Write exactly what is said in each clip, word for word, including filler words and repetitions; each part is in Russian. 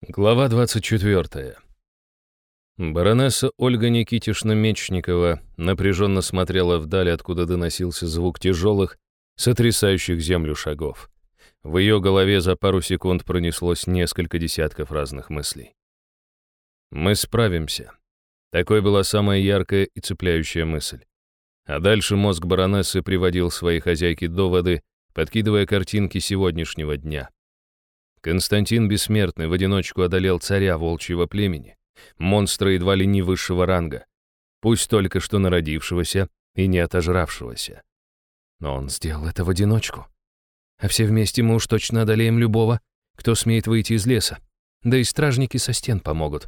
Глава двадцать четвёртая. Баронесса Ольга Никитишна Мечникова напряженно смотрела вдаль, откуда доносился звук тяжелых, сотрясающих землю шагов. В ее голове за пару секунд пронеслось несколько десятков разных мыслей. «Мы справимся». Такой была самая яркая и цепляющая мысль. А дальше мозг баронессы приводил своей хозяйке доводы, подкидывая картинки сегодняшнего дня. Константин Бессмертный в одиночку одолел царя волчьего племени, монстра едва ли не высшего ранга, пусть только что народившегося и не отожравшегося. Но он сделал это в одиночку. А все вместе мы уж точно одолеем любого, кто смеет выйти из леса. Да и стражники со стен помогут.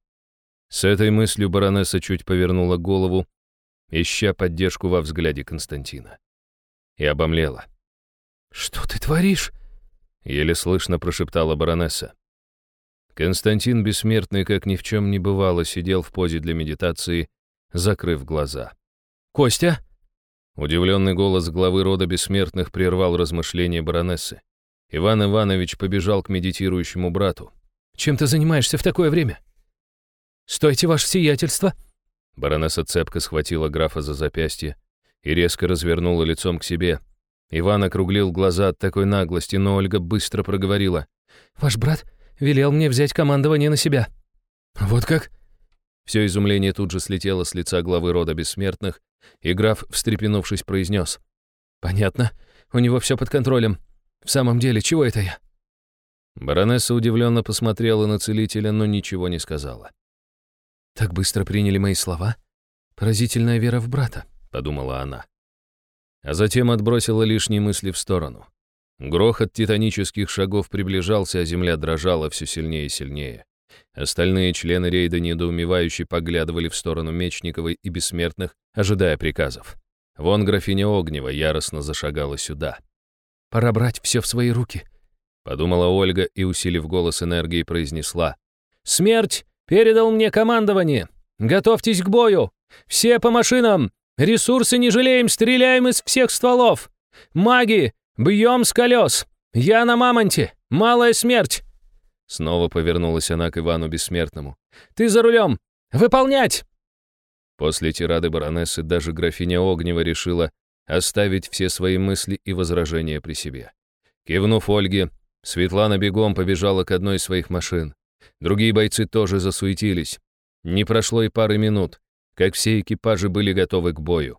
С этой мыслью баронесса чуть повернула голову, ища поддержку во взгляде Константина. И обомлела. «Что ты творишь?» — еле слышно прошептала баронесса. Константин Бессмертный, как ни в чем не бывало, сидел в позе для медитации, закрыв глаза. «Костя?» Удивленный голос главы рода Бессмертных прервал размышления баронессы. Иван Иванович побежал к медитирующему брату. «Чем ты занимаешься в такое время?» «Стойте, ваше сиятельство!» Баронесса цепко схватила графа за запястье и резко развернула лицом к себе. Иван округлил глаза от такой наглости, но Ольга быстро проговорила. «Ваш брат велел мне взять командование на себя». «Вот как?» Все изумление тут же слетело с лица главы рода Бессмертных, и граф, встрепенувшись, произнес. «Понятно, у него все под контролем. В самом деле, чего это я?» Баронесса удивленно посмотрела на целителя, но ничего не сказала. «Так быстро приняли мои слова? Поразительная вера в брата», — подумала она. А затем отбросила лишние мысли в сторону. Грохот титанических шагов приближался, а земля дрожала все сильнее и сильнее. Остальные члены рейда недоумевающе поглядывали в сторону Мечниковой и Бессмертных, ожидая приказов. Вон графиня Огнева яростно зашагала сюда. «Пора брать все в свои руки», — подумала Ольга и, усилив голос энергией, произнесла. «Смерть передал мне командование! Готовьтесь к бою! Все по машинам! Ресурсы не жалеем, стреляем из всех стволов! Маги, бьем с колес! Я на мамонте! Малая смерть!» Снова повернулась она к Ивану Бессмертному. «Ты за рулем! Выполнять!» После тирады баронессы даже графиня Огнева решила оставить все свои мысли и возражения при себе. Кивнув Ольге, Светлана бегом побежала к одной из своих машин. Другие бойцы тоже засуетились. Не прошло и пары минут, как все экипажи были готовы к бою.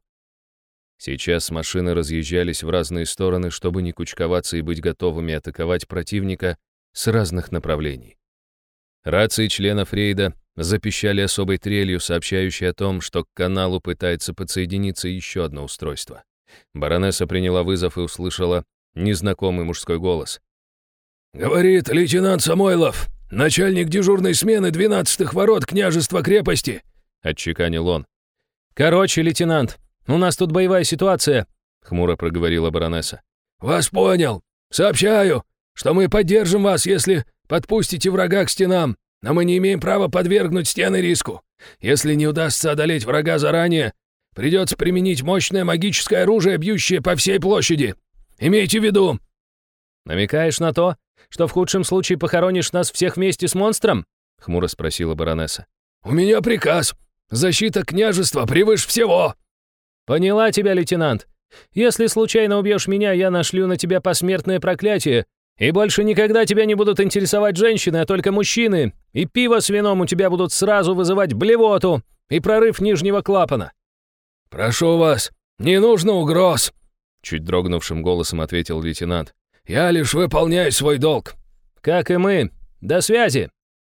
Сейчас машины разъезжались в разные стороны, чтобы не кучковаться и быть готовыми атаковать противника с разных направлений. Рации членов рейда запищали особой трелью, сообщающей о том, что к каналу пытается подсоединиться еще одно устройство. Баронесса приняла вызов и услышала незнакомый мужской голос. «Говорит лейтенант Самойлов, начальник дежурной смены двенадцатых ворот княжества крепости», — отчеканил он. «Короче, лейтенант, у нас тут боевая ситуация», — хмуро проговорила баронесса. «Вас понял. Сообщаю, что мы поддержим вас, если подпустите врага к стенам, но мы не имеем права подвергнуть стены риску. Если не удастся одолеть врага заранее, придется применить мощное магическое оружие, бьющее по всей площади. Имейте в виду». «Намекаешь на то, что в худшем случае похоронишь нас всех вместе с монстром?» — хмуро спросила баронесса. «У меня приказ. Защита княжества превыше всего». «Поняла тебя, лейтенант. Если случайно убьешь меня, я нашлю на тебя посмертное проклятие, и больше никогда тебя не будут интересовать женщины, а только мужчины, и пиво с вином у тебя будут сразу вызывать блевоту и прорыв нижнего клапана». «Прошу вас, не нужно угроз», — чуть дрогнувшим голосом ответил лейтенант. «Я лишь выполняю свой долг». «Как и мы. До связи».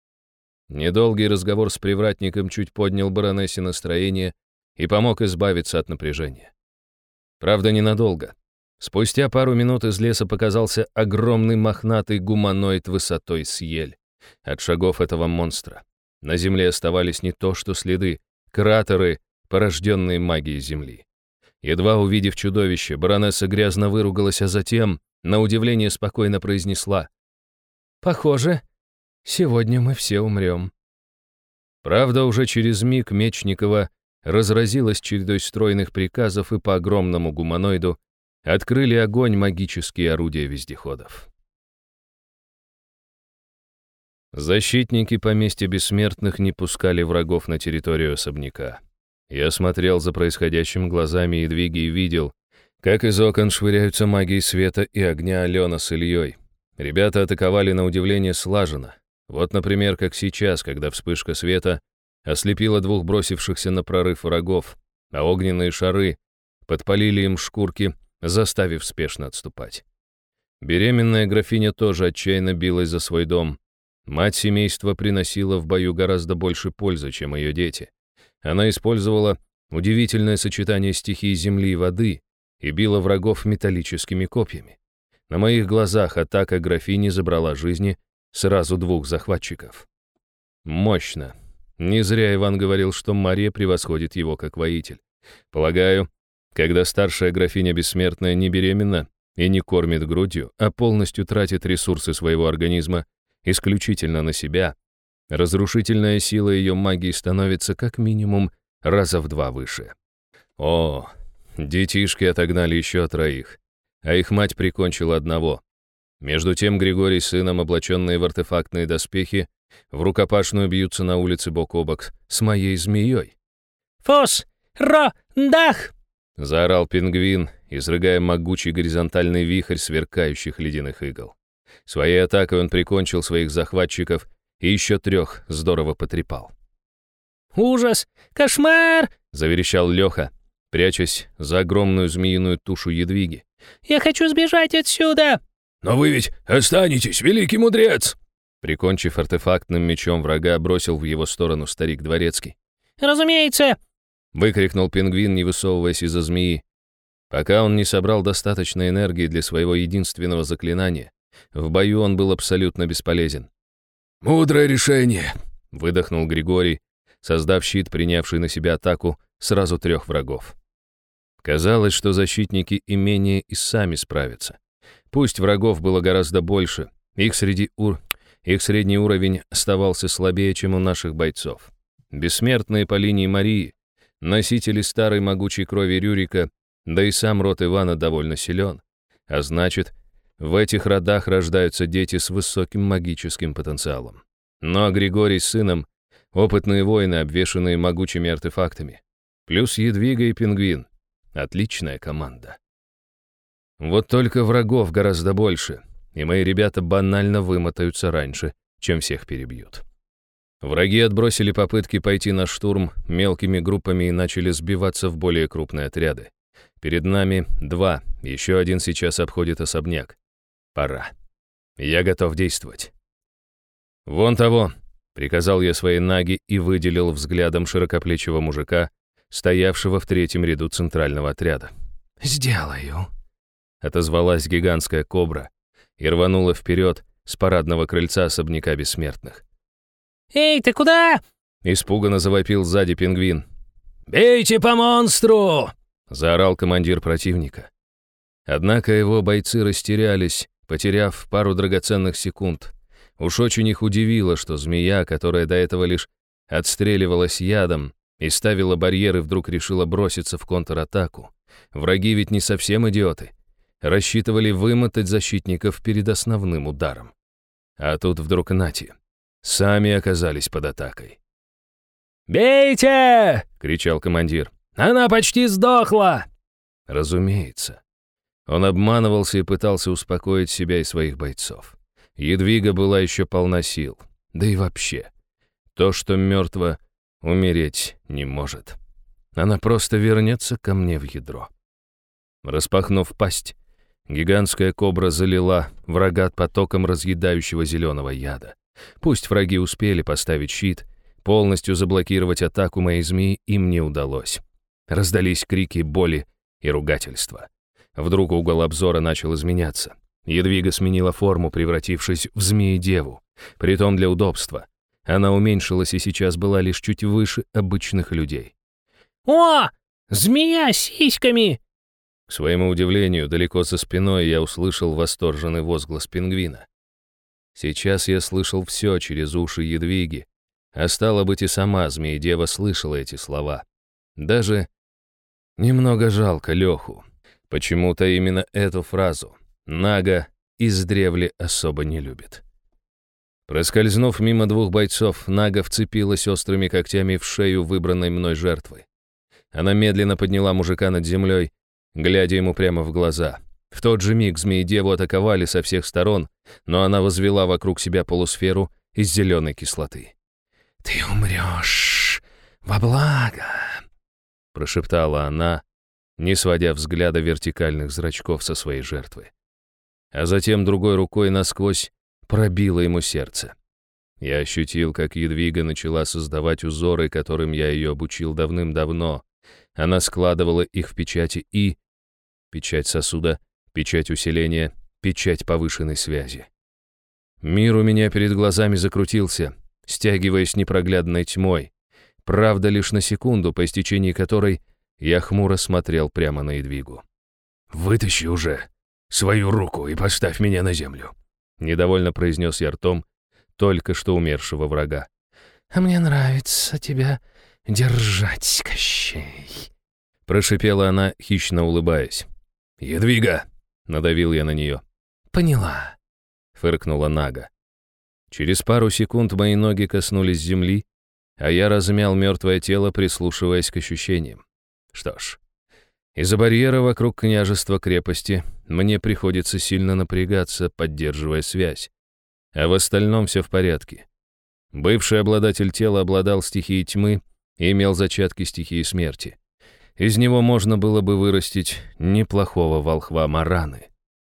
Недолгий разговор с привратником чуть поднял баронессе настроение и помог избавиться от напряжения. Правда, ненадолго. Спустя пару минут из леса показался огромный мохнатый гуманоид высотой с ель. От шагов этого монстра на земле оставались не то что следы, кратеры, порожденные магией земли. Едва увидев чудовище, баронесса грязно выругалась, а затем, на удивление, спокойно произнесла: «Похоже, сегодня мы все умрем». Правда, уже через миг Мечникова разразилась чередой стройных приказов, и по огромному гуманоиду открыли огонь магические орудия вездеходов. Защитники поместья бессмертных не пускали врагов на территорию особняка. Я смотрел за происходящим глазами Едвиги и видел, как из окон швыряются магии света и огня Алена с Ильей. Ребята атаковали на удивление слаженно. Вот, например, как сейчас, когда вспышка света ослепила двух бросившихся на прорыв врагов, а огненные шары подпалили им шкурки, заставив спешно отступать. Беременная графиня тоже отчаянно билась за свой дом. Мать семейства приносила в бою гораздо больше пользы, чем ее дети. Она использовала удивительное сочетание стихий земли и воды и била врагов металлическими копьями. На моих глазах атака графини забрала жизни сразу двух захватчиков. Мощно. Не зря Иван говорил, что Мария превосходит его как воитель. Полагаю, когда старшая графиня бессмертная не беременна и не кормит грудью, а полностью тратит ресурсы своего организма исключительно на себя, разрушительная сила ее магии становится как минимум раза в два выше. О, детишки отогнали еще троих, а их мать прикончила одного. Между тем Григорий с сыном, облаченные в артефактные доспехи, в рукопашную бьются на улице бок о бок с моей змеей. «Фос! Ро! Дах!» — заорал пингвин, изрыгая могучий горизонтальный вихрь сверкающих ледяных игл. Своей атакой он прикончил своих захватчиков и еще трех здорово потрепал. «Ужас! Кошмар!» — заверещал Леха, прячась за огромную змеиную тушу Едвиги. «Я хочу сбежать отсюда!» «Но вы ведь останетесь, великий мудрец!» Прикончив артефактным мечом врага, бросил в его сторону старик Дворецкий. «Разумеется!» — выкрикнул пингвин, не высовываясь из-за змеи. Пока он не собрал достаточной энергии для своего единственного заклинания, в бою он был абсолютно бесполезен. «Мудрое решение!» — выдохнул Григорий, создав щит, принявший на себя атаку сразу трех врагов. Казалось, что защитники имения и сами справятся. Пусть врагов было гораздо больше, их, среди ур... их средний уровень оставался слабее, чем у наших бойцов. Бессмертные по линии Марии, носители старой могучей крови Рюрика, да и сам род Ивана довольно силен, а значит, в этих родах рождаются дети с высоким магическим потенциалом. Ну а Григорий с сыном — опытные воины, обвешанные могучими артефактами. Плюс Едвига и пингвин. Отличная команда. Вот только врагов гораздо больше, и мои ребята банально вымотаются раньше, чем всех перебьют. Враги отбросили попытки пойти на штурм мелкими группами и начали сбиваться в более крупные отряды. Перед нами два, еще один сейчас обходит особняк. Пора. Я готов действовать. «Вон того!» — приказал я своей наге и выделил взглядом широкоплечего мужика, стоявшего в третьем ряду центрального отряда. «Сделаю», — отозвалась гигантская кобра и рванула вперед с парадного крыльца особняка бессмертных. «Эй, ты куда?» — испуганно завопил сзади пингвин. «Бейте по монстру!» — заорал командир противника. Однако его бойцы растерялись, потеряв пару драгоценных секунд. Уж очень их удивило, что змея, которая до этого лишь отстреливалась ядом и ставила барьеры, вдруг решила броситься в контратаку. Враги ведь не совсем идиоты. Рассчитывали вымотать защитников перед основным ударом. А тут вдруг нати. Сами оказались под атакой. «Бейте!» — кричал командир. «Она почти сдохла!» Разумеется. Он обманывался и пытался успокоить себя и своих бойцов. Едвига была еще полна сил. Да и вообще, то, что мертво, умереть не может. Она просто вернется ко мне в ядро. Распахнув пасть, гигантская кобра залила врага потоком разъедающего зеленого яда. Пусть враги успели поставить щит, полностью заблокировать атаку моей змеи им не удалось. Раздались крики боли и ругательства. Вдруг угол обзора начал изменяться. Едвига сменила форму, превратившись в змеи-деву. Притом для удобства. Она уменьшилась и сейчас была лишь чуть выше обычных людей. «О, змея с сиськами!» К своему удивлению, далеко за спиной я услышал восторженный возглас пингвина. Сейчас я слышал все через уши Едвиги, а стало быть и сама змеи-дева слышала эти слова. Даже немного жалко Леху. Почему-то именно эту фразу Нага издревле особо не любит. Проскользнув мимо двух бойцов, Нага вцепилась острыми когтями в шею выбранной мной жертвы. Она медленно подняла мужика над землей, глядя ему прямо в глаза. В тот же миг змеи-деву атаковали со всех сторон, но она возвела вокруг себя полусферу из зеленой кислоты. «Ты умрешь во благо», — прошептала она, не сводя взгляда вертикальных зрачков со своей жертвы. А затем другой рукой насквозь пробило ему сердце. Я ощутил, как Едвига начала создавать узоры, которым я ее обучил давным-давно. Она складывала их в печати И, печать сосуда, печать усиления, печать повышенной связи. Мир у меня перед глазами закрутился, стягиваясь непроглядной тьмой, правда лишь на секунду, по истечении которой я хмуро смотрел прямо на Едвигу. «Вытащи уже свою руку и поставь меня на землю», — недовольно произнес я ртом только что умершего врага. «А мне нравится тебя держать, Кощей», — прошипела она, хищно улыбаясь. «Едвига!» — надавил я на нее. «Поняла», — фыркнула Нага. Через пару секунд мои ноги коснулись земли, а я размял мертвое тело, прислушиваясь к ощущениям. Что ж, из-за барьера вокруг княжества крепости мне приходится сильно напрягаться, поддерживая связь. А в остальном все в порядке. Бывший обладатель тела обладал стихией тьмы и имел зачатки стихии смерти. Из него можно было бы вырастить неплохого волхва Мараны.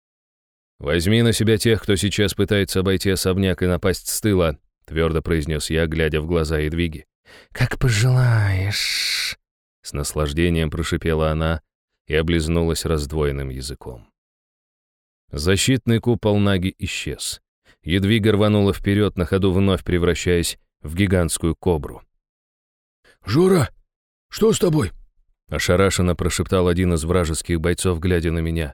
«Возьми на себя тех, кто сейчас пытается обойти особняк и напасть с тыла», твердо произнес я, глядя в глаза Едвиги. «Как пожелаешь», — с наслаждением прошипела она и облизнулась раздвоенным языком. Защитный купол Наги исчез. Едвига рванула вперед, на ходу вновь превращаясь в гигантскую кобру. «Жора, что с тобой?» — ошарашенно прошептал один из вражеских бойцов, глядя на меня.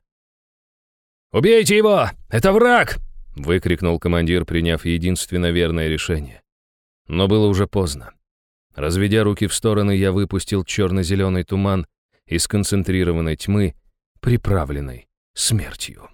«Убейте его! Это враг!» — выкрикнул командир, приняв единственно верное решение. Но было уже поздно. Разведя руки в стороны, я выпустил черно-зеленый туман из концентрированной тьмы, приправленной смертью.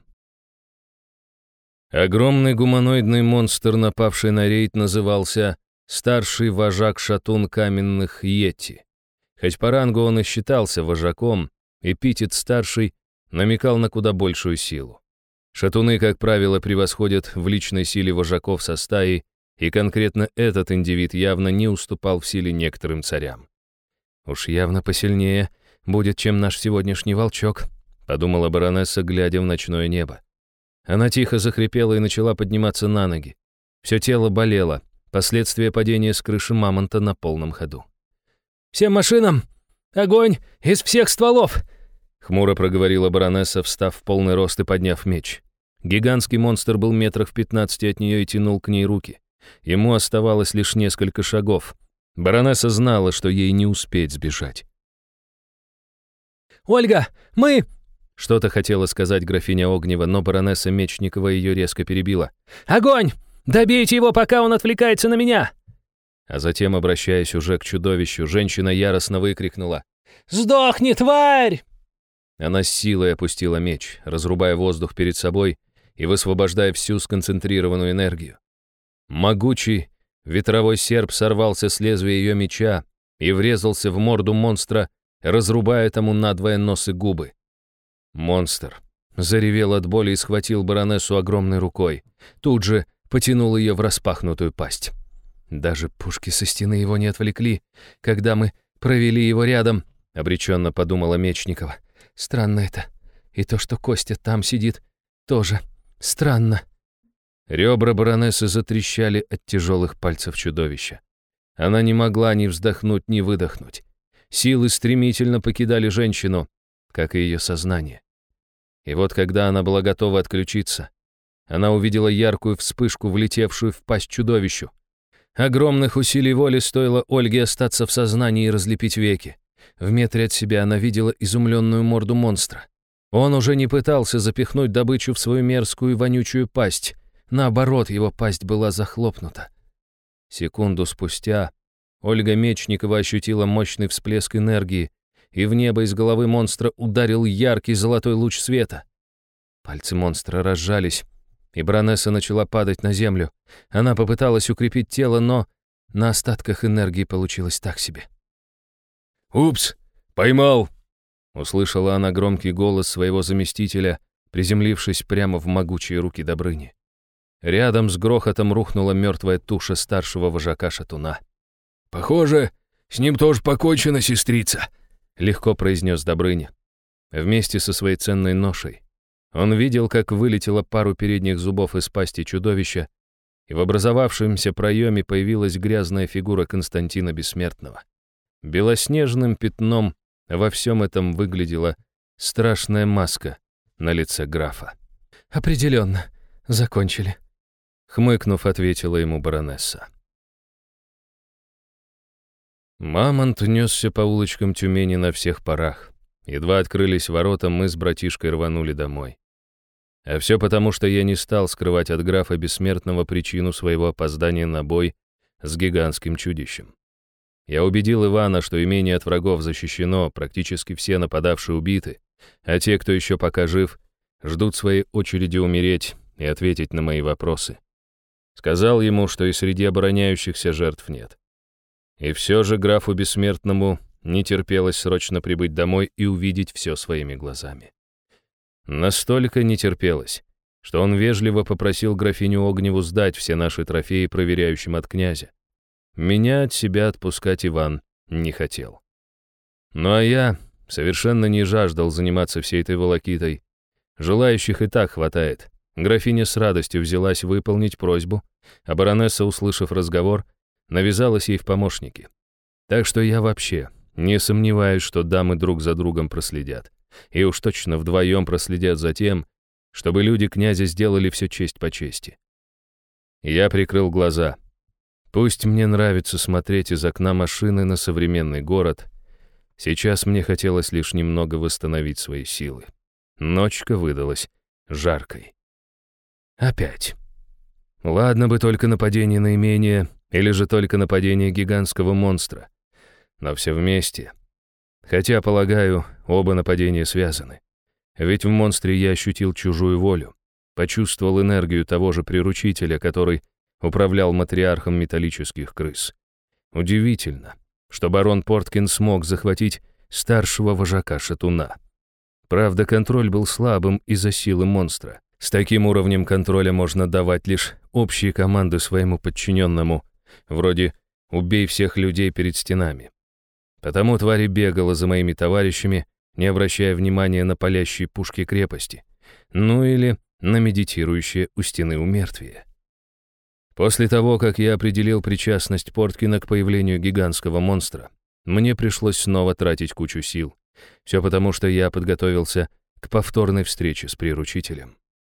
Огромный гуманоидный монстр, напавший на рейд, назывался «Старший вожак-шатун каменных Йети». Хоть по рангу он и считался вожаком, эпитет «старший» намекал на куда большую силу. Шатуны, как правило, превосходят в личной силе вожаков со стаи, и конкретно этот индивид явно не уступал в силе некоторым царям. «Уж явно посильнее будет, чем наш сегодняшний волчок», — подумала баронесса, глядя в ночное небо. Она тихо захрипела и начала подниматься на ноги. Все тело болело, последствия падения с крыши мамонта на полном ходу. «Всем машинам! Огонь из всех стволов!» — хмуро проговорила баронесса, встав в полный рост и подняв меч. Гигантский монстр был метрах в пятнадцати от нее и тянул к ней руки. Ему оставалось лишь несколько шагов. Баронесса знала, что ей не успеть сбежать. «Ольга, мы...» Что-то хотела сказать графиня Огнева, но баронесса Мечникова ее резко перебила. «Огонь! Добейте его, пока он отвлекается на меня!» А затем, обращаясь уже к чудовищу, женщина яростно выкрикнула: «Сдохни, тварь!» Она с силой опустила меч, разрубая воздух перед собой и высвобождая всю сконцентрированную энергию. Могучий ветровой серп сорвался с лезвия ее меча и врезался в морду монстра, разрубая тому надвое нос и губы. Монстр заревел от боли и схватил баронессу огромной рукой. Тут же потянул ее в распахнутую пасть. Даже пушки со стены его не отвлекли, когда мы провели его рядом, обреченно подумала Мечникова. Странно это. И то, что Костя там сидит, тоже странно. Ребра баронессы затрещали от тяжелых пальцев чудовища. Она не могла ни вздохнуть, ни выдохнуть. Силы стремительно покидали женщину, как и ее сознание. И вот когда она была готова отключиться, она увидела яркую вспышку, влетевшую в пасть чудовищу. Огромных усилий воли стоило Ольге остаться в сознании и разлепить веки. В метре от себя она видела изумленную морду монстра. Он уже не пытался запихнуть добычу в свою мерзкую и вонючую пасть. Наоборот, его пасть была захлопнута. Секунду спустя Ольга Мечникова ощутила мощный всплеск энергии, и в небо из головы монстра ударил яркий золотой луч света. Пальцы монстра разжались, и баронесса начала падать на землю. Она попыталась укрепить тело, но на остатках энергии получилось так себе. «Упс, поймал!» Услышала она громкий голос своего заместителя, приземлившись прямо в могучие руки Добрыни. Рядом с грохотом рухнула мертвая туша старшего вожака шатуна. «Похоже, с ним тоже покончено, сестрица», — легко произнес Добрыня. Вместе со своей ценной ношей он видел, как вылетело пару передних зубов из пасти чудовища, и в образовавшемся проеме появилась грязная фигура Константина Бессмертного. Белоснежным пятном во всем этом выглядела страшная маска на лице графа. «Определенно, закончили», — хмыкнув, ответила ему баронесса. Мамонт несся по улочкам Тюмени на всех парах. Едва открылись ворота, мы с братишкой рванули домой. А все потому, что я не стал скрывать от графа Бессмертного причину своего опоздания на бой с гигантским чудищем. Я убедил Ивана, что имение от врагов защищено, практически все нападавшие убиты, а те, кто еще пока жив, ждут своей очереди умереть и ответить на мои вопросы. Сказал ему, что и среди обороняющихся жертв нет. И все же графу Бессмертному не терпелось срочно прибыть домой и увидеть все своими глазами. Настолько не терпелось, что он вежливо попросил графиню Огневу сдать все наши трофеи проверяющим от князя. Меня от себя отпускать Иван не хотел. Ну а я совершенно не жаждал заниматься всей этой волокитой. Желающих и так хватает. Графиня с радостью взялась выполнить просьбу, а баронесса, услышав разговор, навязалась ей в помощники. Так что я вообще не сомневаюсь, что дамы друг за другом проследят. И уж точно вдвоем проследят за тем, чтобы люди князя сделали все честь по чести. Я прикрыл глаза. Пусть мне нравится смотреть из окна машины на современный город, сейчас мне хотелось лишь немного восстановить свои силы. Ночка выдалась жаркой. Опять. Ладно бы только нападение на имение, или же только нападение гигантского монстра. Но все вместе. Хотя, полагаю, оба нападения связаны. Ведь в монстре я ощутил чужую волю, почувствовал энергию того же приручителя, который управлял матриархом металлических крыс. Удивительно, что барон Порткин смог захватить старшего вожака шатуна. Правда, контроль был слабым из-за силы монстра. С таким уровнем контроля можно давать лишь общие команды своему подчиненному, вроде «убей всех людей перед стенами». Потому тварь бегала за моими товарищами, не обращая внимания на палящие пушки крепости, ну или на медитирующее у стены умертвие. После того, как я определил причастность Порткина к появлению гигантского монстра, мне пришлось снова тратить кучу сил. Все потому, что я подготовился к повторной встрече с приручителем.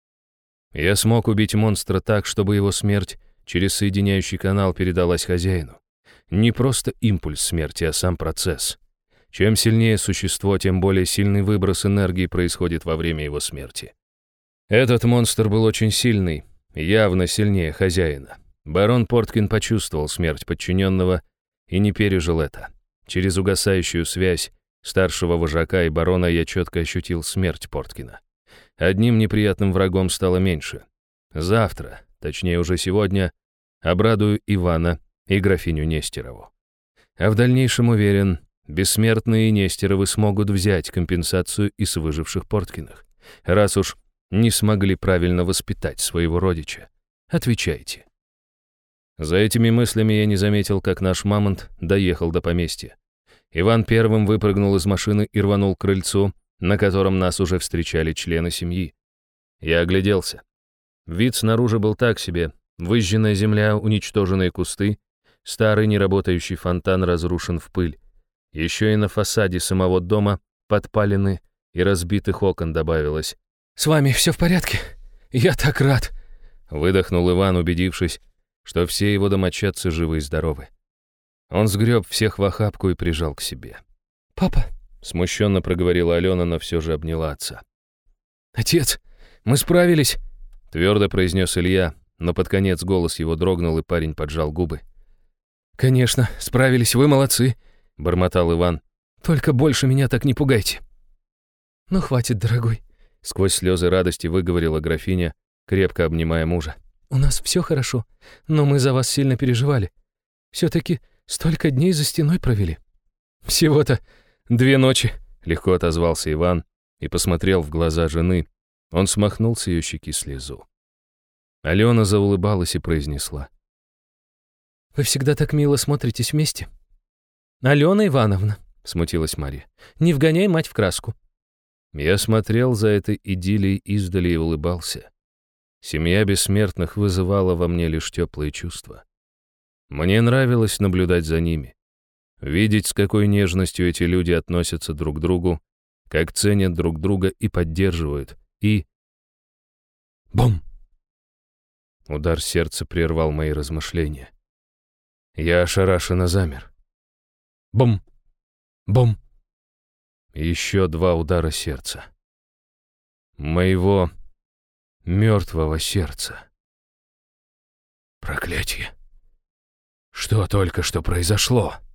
Я смог убить монстра так, чтобы его смерть через соединяющий канал передалась хозяину. Не просто импульс смерти, а сам процесс. Чем сильнее существо, тем более сильный выброс энергии происходит во время его смерти. Этот монстр был очень сильный, явно сильнее хозяина. Барон Порткин почувствовал смерть подчиненного и не пережил это. Через угасающую связь старшего вожака и барона я четко ощутил смерть Порткина. Одним неприятным врагом стало меньше. Завтра, точнее уже сегодня, обрадую Ивана и графиню Нестерову. А в дальнейшем, уверен, Бессмертные и Нестеровы смогут взять компенсацию и с выживших Порткиных, раз уж не смогли правильно воспитать своего родича. Отвечайте. За этими мыслями я не заметил, как наш мамонт доехал до поместья. Иван первым выпрыгнул из машины и рванул к крыльцу, на котором нас уже встречали члены семьи. Я огляделся. Вид снаружи был так себе. Выжженная земля, уничтоженные кусты, старый неработающий фонтан разрушен в пыль. Еще и на фасаде самого дома подпалины и разбитых окон добавилось. «С вами все в порядке? Я так рад!» Выдохнул Иван, убедившись, что все его домочадцы живы и здоровы. Он сгреб всех в охапку и прижал к себе. «Папа!» — смущенно проговорила Алена, но все же обняла отца. «Отец, мы справились!» — твердо произнес Илья, но под конец голос его дрогнул, и парень поджал губы. «Конечно, справились, вы молодцы!» — бормотал Иван. «Только больше меня так не пугайте!» «Ну, хватит, дорогой!» — сквозь слезы радости выговорила графиня, крепко обнимая мужа. «У нас все хорошо, но мы за вас сильно переживали. Все-таки столько дней за стеной провели». «Всего-то две ночи», — легко отозвался Иван и посмотрел в глаза жены. Он смахнул с ее щеки слезу. Алена заулыбалась и произнесла. «Вы всегда так мило смотритесь вместе». «Алена Ивановна», — смутилась Марья, — «не вгоняй мать в краску». Я смотрел за этой идиллией издали и улыбался. Семья бессмертных вызывала во мне лишь теплые чувства. Мне нравилось наблюдать за ними, видеть, с какой нежностью эти люди относятся друг к другу, как ценят друг друга и поддерживают, и... Бум! Удар сердца прервал мои размышления. Я ошарашенно замер. Бум! Бум! Еще два удара сердца. Моего мертвого сердца. Проклятие! Что только что произошло?